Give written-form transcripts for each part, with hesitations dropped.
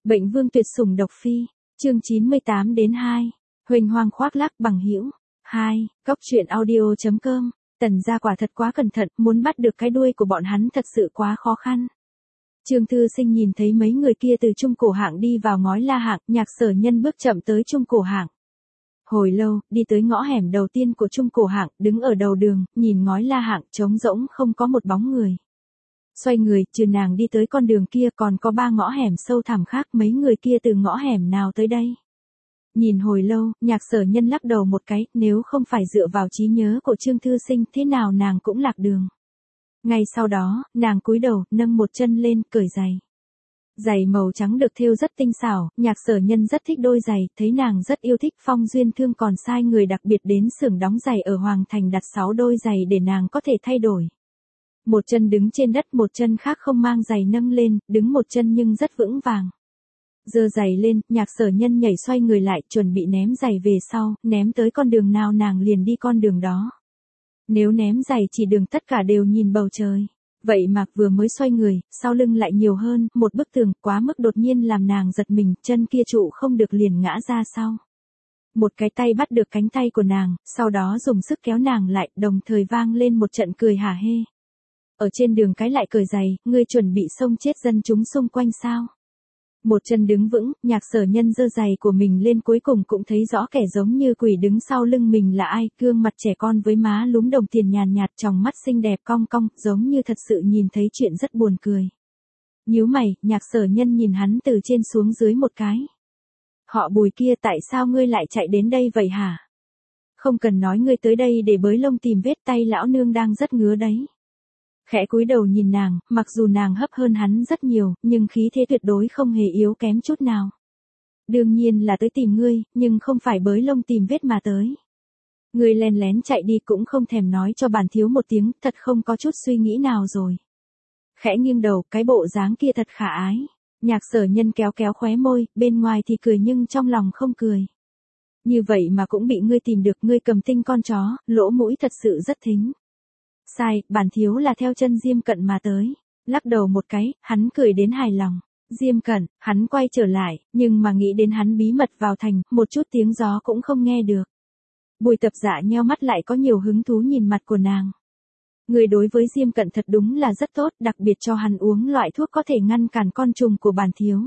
Bệnh vương tuyệt sủng độc phi, chương 98-2, huênh hoang khoác lác bằng hữu. 2, Góc truyện audio.com, Tần gia quả thật quá cẩn thận, muốn bắt được cái đuôi của bọn hắn thật sự quá khó khăn. Trương Thư Sinh nhìn thấy mấy người kia từ trung cổ hạng đi vào ngói la hạng, Nhạc Sở Nhân bước chậm tới trung cổ hạng. Hồi lâu, đi tới ngõ hẻm đầu tiên của trung cổ hạng, đứng ở đầu đường, nhìn ngói la hạng trống rỗng không có một bóng người. Xoay người, trừ nàng đi tới con đường kia còn có 3 ngõ hẻm sâu thẳm khác, mấy người kia từ ngõ hẻm nào tới đây. Nhìn hồi lâu, Nhạc Sở Nhân lắc đầu một cái, nếu không phải dựa vào trí nhớ của Trương Thư Sinh thế nào nàng cũng lạc đường. Ngay sau đó, nàng cúi đầu, nâng một chân lên, cởi giày. Giày màu trắng được thêu rất tinh xảo, Nhạc Sở Nhân rất thích đôi giày, thấy nàng rất yêu thích, Phong Duyên Thương còn sai người đặc biệt đến xưởng đóng giày ở Hoàng Thành đặt 6 đôi giày để nàng có thể thay đổi. Một chân đứng trên đất, một chân khác không mang giày nâng lên, đứng một chân nhưng rất vững vàng. Giơ giày lên, Nhạc Sở Nhân nhảy xoay người lại, chuẩn bị ném giày về sau, ném tới con đường nào nàng liền đi con đường đó. Nếu ném giày chỉ đường tất cả đều nhìn bầu trời. Vậy mà vừa mới xoay người, sau lưng lại nhiều hơn, một bức tường, quá mức đột nhiên làm nàng giật mình, chân kia trụ không được liền ngã ra sau. Một cái tay bắt được cánh tay của nàng, sau đó dùng sức kéo nàng lại, đồng thời vang lên một trận cười hả hê. Ở trên đường cái lại cởi giày, ngươi chuẩn bị xông chết dân chúng xung quanh sao? Một chân đứng vững, Nhạc Sở Nhân giơ giày của mình lên, cuối cùng cũng thấy rõ kẻ giống như quỷ đứng sau lưng mình là ai, gương mặt trẻ con với má lúm đồng tiền nhàn nhạt, tròng mắt xinh đẹp cong cong, giống như thật sự nhìn thấy chuyện rất buồn cười. Nhíu mày, Nhạc Sở Nhân nhìn hắn từ trên xuống dưới một cái. Họ Bùi kia, tại sao ngươi lại chạy đến đây vậy hả? Không cần nói, ngươi tới đây để bới lông tìm vết, tay lão nương đang rất ngứa đấy. Khẽ cúi đầu nhìn nàng, mặc dù nàng hấp hơn hắn rất nhiều, nhưng khí thế tuyệt đối không hề yếu kém chút nào. Đương nhiên là tới tìm ngươi, nhưng không phải bới lông tìm vết mà tới. Ngươi len lén chạy đi cũng không thèm nói cho bản thiếu một tiếng, thật không có chút suy nghĩ nào rồi. Khẽ nghiêng đầu, cái bộ dáng kia thật khả ái. Nhạc Sở Nhân kéo kéo khóe môi, bên ngoài thì cười nhưng trong lòng không cười. Như vậy mà cũng bị ngươi tìm được, ngươi cầm tinh con chó, lỗ mũi thật sự rất thính. Sai, bản thiếu là theo chân Diêm Cận mà tới. Lắc đầu một cái, hắn cười đến hài lòng. Diêm Cận, hắn quay trở lại, nhưng mà nghĩ đến hắn bí mật vào thành, một chút tiếng gió cũng không nghe được. Bùi Tập Dạ nheo mắt lại có nhiều hứng thú nhìn mặt của nàng. Người đối với Diêm Cận thật đúng là rất tốt, đặc biệt cho hắn uống loại thuốc có thể ngăn cản con trùng của bản thiếu.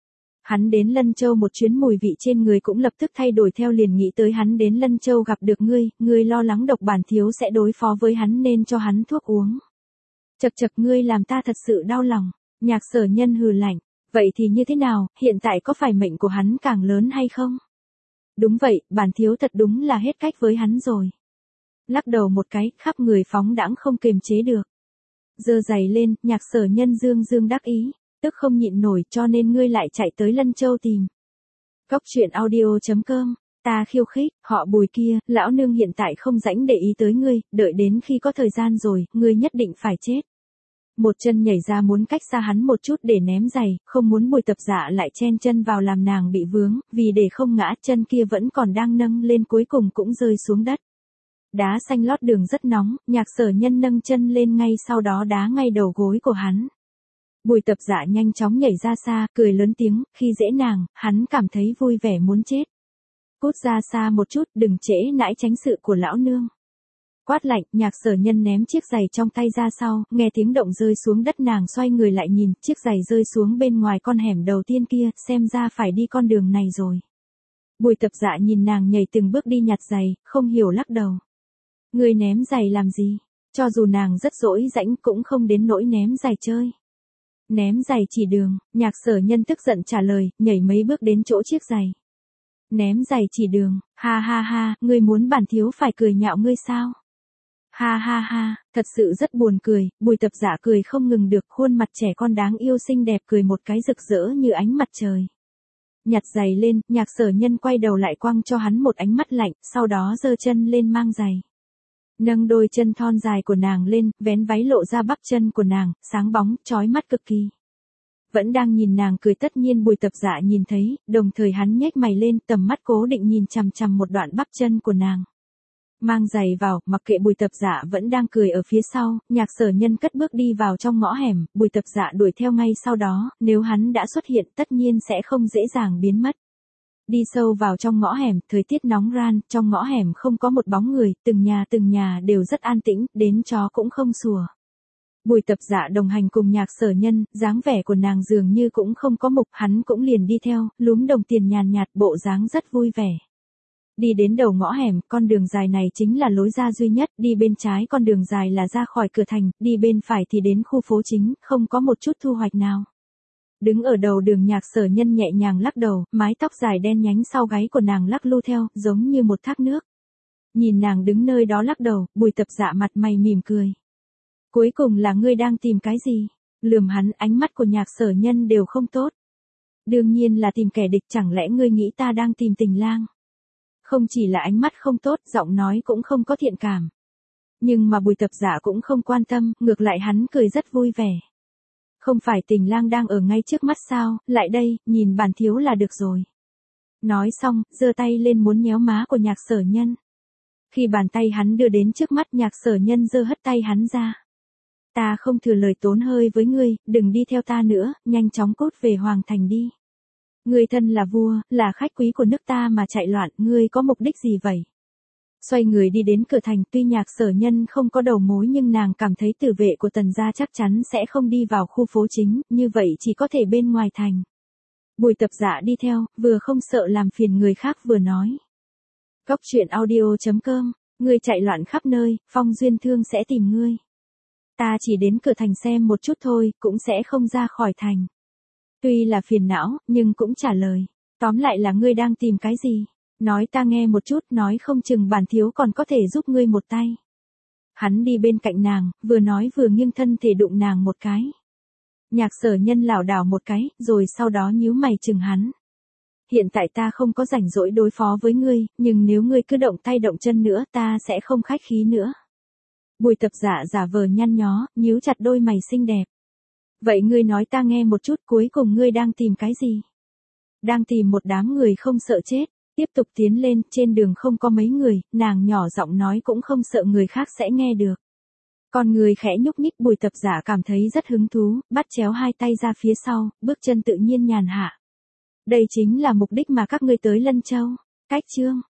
Hắn đến Lân Châu một chuyến, mùi vị trên người cũng lập tức thay đổi theo, liền nghĩ tới hắn đến Lân Châu gặp được ngươi lo lắng độc bản thiếu sẽ đối phó với hắn nên cho hắn thuốc uống. Chậc chậc, ngươi làm ta thật sự đau lòng. Nhạc Sở Nhân hừ lạnh, vậy thì như thế nào, hiện tại có phải mệnh của hắn càng lớn hay không? Đúng vậy, bản thiếu thật đúng là hết cách với hắn rồi. Lắc đầu một cái, khắp người phóng đãng không kiềm chế được. Giơ giày lên, Nhạc Sở Nhân dương dương đắc ý. Tức không nhịn nổi, cho nên ngươi lại chạy tới Lân Châu tìm. Góc truyện audio.com, ta khiêu khích, họ Bùi kia, lão nương hiện tại không rảnh để ý tới ngươi, đợi đến khi có thời gian rồi, ngươi nhất định phải chết. Một chân nhảy ra muốn cách xa hắn một chút để ném giày, không muốn Bùi Tập Dạ lại chen chân vào làm nàng bị vướng, vì để không ngã, chân kia vẫn còn đang nâng lên, cuối cùng cũng rơi xuống đất. Đá xanh lót đường rất nóng, Nhạc Sở Nhân nâng chân lên, ngay sau đó đá ngay đầu gối của hắn. Bùi Tập Dạ nhanh chóng nhảy ra xa, cười lớn tiếng, khi dễ nàng, hắn cảm thấy vui vẻ muốn chết. Cút ra xa một chút, đừng trễ nãi tránh sự của lão nương. Quát lạnh, Nhạc Sở Nhân ném chiếc giày trong tay ra sau, nghe tiếng động rơi xuống đất, nàng xoay người lại nhìn, chiếc giày rơi xuống bên ngoài con hẻm đầu tiên kia, xem ra phải đi con đường này rồi. Bùi Tập Dạ nhìn nàng nhảy từng bước đi nhặt giày, không hiểu lắc đầu. Ngươi ném giày làm gì? Cho dù nàng rất dỗi rãnh cũng không đến nỗi ném giày chơi. Ném giày chỉ đường, Nhạc Sở Nhân tức giận trả lời, nhảy mấy bước đến chỗ chiếc giày. Ném giày chỉ đường, ha ha ha, ngươi muốn bản thiếu phải cười nhạo ngươi sao? Ha ha ha, thật sự rất buồn cười, Bùi Tập Dạ cười không ngừng được, khuôn mặt trẻ con đáng yêu xinh đẹp cười một cái rực rỡ như ánh mặt trời. Nhặt giày lên, Nhạc Sở Nhân quay đầu lại quăng cho hắn một ánh mắt lạnh, sau đó giơ chân lên mang giày. Nâng đôi chân thon dài của nàng lên, vén váy lộ ra bắp chân của nàng, sáng bóng, chói mắt cực kỳ. Vẫn đang nhìn nàng cười, tất nhiên Bùi Tập Dạ nhìn thấy, đồng thời hắn nhếch mày lên, tầm mắt cố định nhìn chằm chằm một đoạn bắp chân của nàng. Mang giày vào, mặc kệ Bùi Tập Dạ vẫn đang cười ở phía sau, Nhạc Sở Nhân cất bước đi vào trong ngõ hẻm, Bùi Tập Dạ đuổi theo ngay sau đó, nếu hắn đã xuất hiện tất nhiên sẽ không dễ dàng biến mất. Đi sâu vào trong ngõ hẻm, thời tiết nóng ran, trong ngõ hẻm không có một bóng người, từng nhà đều rất an tĩnh, đến chó cũng không sủa. Bùi Tập Dạ đồng hành cùng Nhạc Sở Nhân, dáng vẻ của nàng dường như cũng không có mục, hắn cũng liền đi theo, lúm đồng tiền nhàn nhạt, bộ dáng rất vui vẻ. Đi đến đầu ngõ hẻm, con đường dài này chính là lối ra duy nhất, đi bên trái con đường dài là ra khỏi cửa thành, đi bên phải thì đến khu phố chính, không có một chút thu hoạch nào. Đứng ở đầu đường Nhạc Sở Nhân nhẹ nhàng lắc đầu, mái tóc dài đen nhánh sau gáy của nàng lắc lu theo, giống như một thác nước. Nhìn nàng đứng nơi đó lắc đầu, Bùi Tập Dạ mặt mày mỉm cười. Cuối cùng là ngươi đang tìm cái gì? Lườm hắn, ánh mắt của Nhạc Sở Nhân đều không tốt. Đương nhiên là tìm kẻ địch, chẳng lẽ ngươi nghĩ ta đang tìm tình lang? Không chỉ là ánh mắt không tốt, giọng nói cũng không có thiện cảm. Nhưng mà Bùi Tập Dạ cũng không quan tâm, ngược lại hắn cười rất vui vẻ. Không phải tình lang đang ở ngay trước mắt sao, lại đây, nhìn bản thiếu là được rồi. Nói xong, giơ tay lên muốn nhéo má của Nhạc Sở Nhân. Khi bàn tay hắn đưa đến trước mắt, Nhạc Sở Nhân giơ hất tay hắn ra. Ta không thừa lời tốn hơi với ngươi, đừng đi theo ta nữa, nhanh chóng cút về Hoàng Thành đi. Ngươi thân là vua, là khách quý của nước ta mà chạy loạn, ngươi có mục đích gì vậy? Xoay người đi đến cửa thành, tuy Nhạc Sở Nhân không có đầu mối nhưng nàng cảm thấy tử vệ của Tần gia chắc chắn sẽ không đi vào khu phố chính, như vậy chỉ có thể bên ngoài thành. Bùi Tập Dạ đi theo, vừa không sợ làm phiền người khác vừa nói. Góc truyện audio.com, ngươi chạy loạn khắp nơi, Phong Duyên Thương sẽ tìm ngươi. Ta chỉ đến cửa thành xem một chút thôi, cũng sẽ không ra khỏi thành. Tuy là phiền não, nhưng cũng trả lời. Tóm lại là ngươi đang tìm cái gì? Nói ta nghe một chút, nói không chừng bản thiếu còn có thể giúp ngươi một tay. Hắn đi bên cạnh nàng, vừa nói vừa nghiêng thân thể đụng nàng một cái. Nhạc Sở Nhân lảo đảo một cái, rồi sau đó nhíu mày chừng hắn. Hiện tại ta không có rảnh rỗi đối phó với ngươi, nhưng nếu ngươi cứ động tay động chân nữa ta sẽ không khách khí nữa. Bùi Tập Dạ giả vờ nhăn nhó, nhíu chặt đôi mày xinh đẹp. Vậy ngươi nói ta nghe một chút, cuối cùng ngươi đang tìm cái gì? Đang tìm một đám người không sợ chết. Tiếp tục tiến lên, trên đường không có mấy người, nàng nhỏ giọng nói cũng không sợ người khác sẽ nghe được. Con người khẽ nhúc nhích, Bùi Tập Dạ cảm thấy rất hứng thú, bắt chéo hai tay ra phía sau, bước chân tự nhiên nhàn hạ. Đây chính là mục đích mà các ngươi tới Lân Châu. Cách chương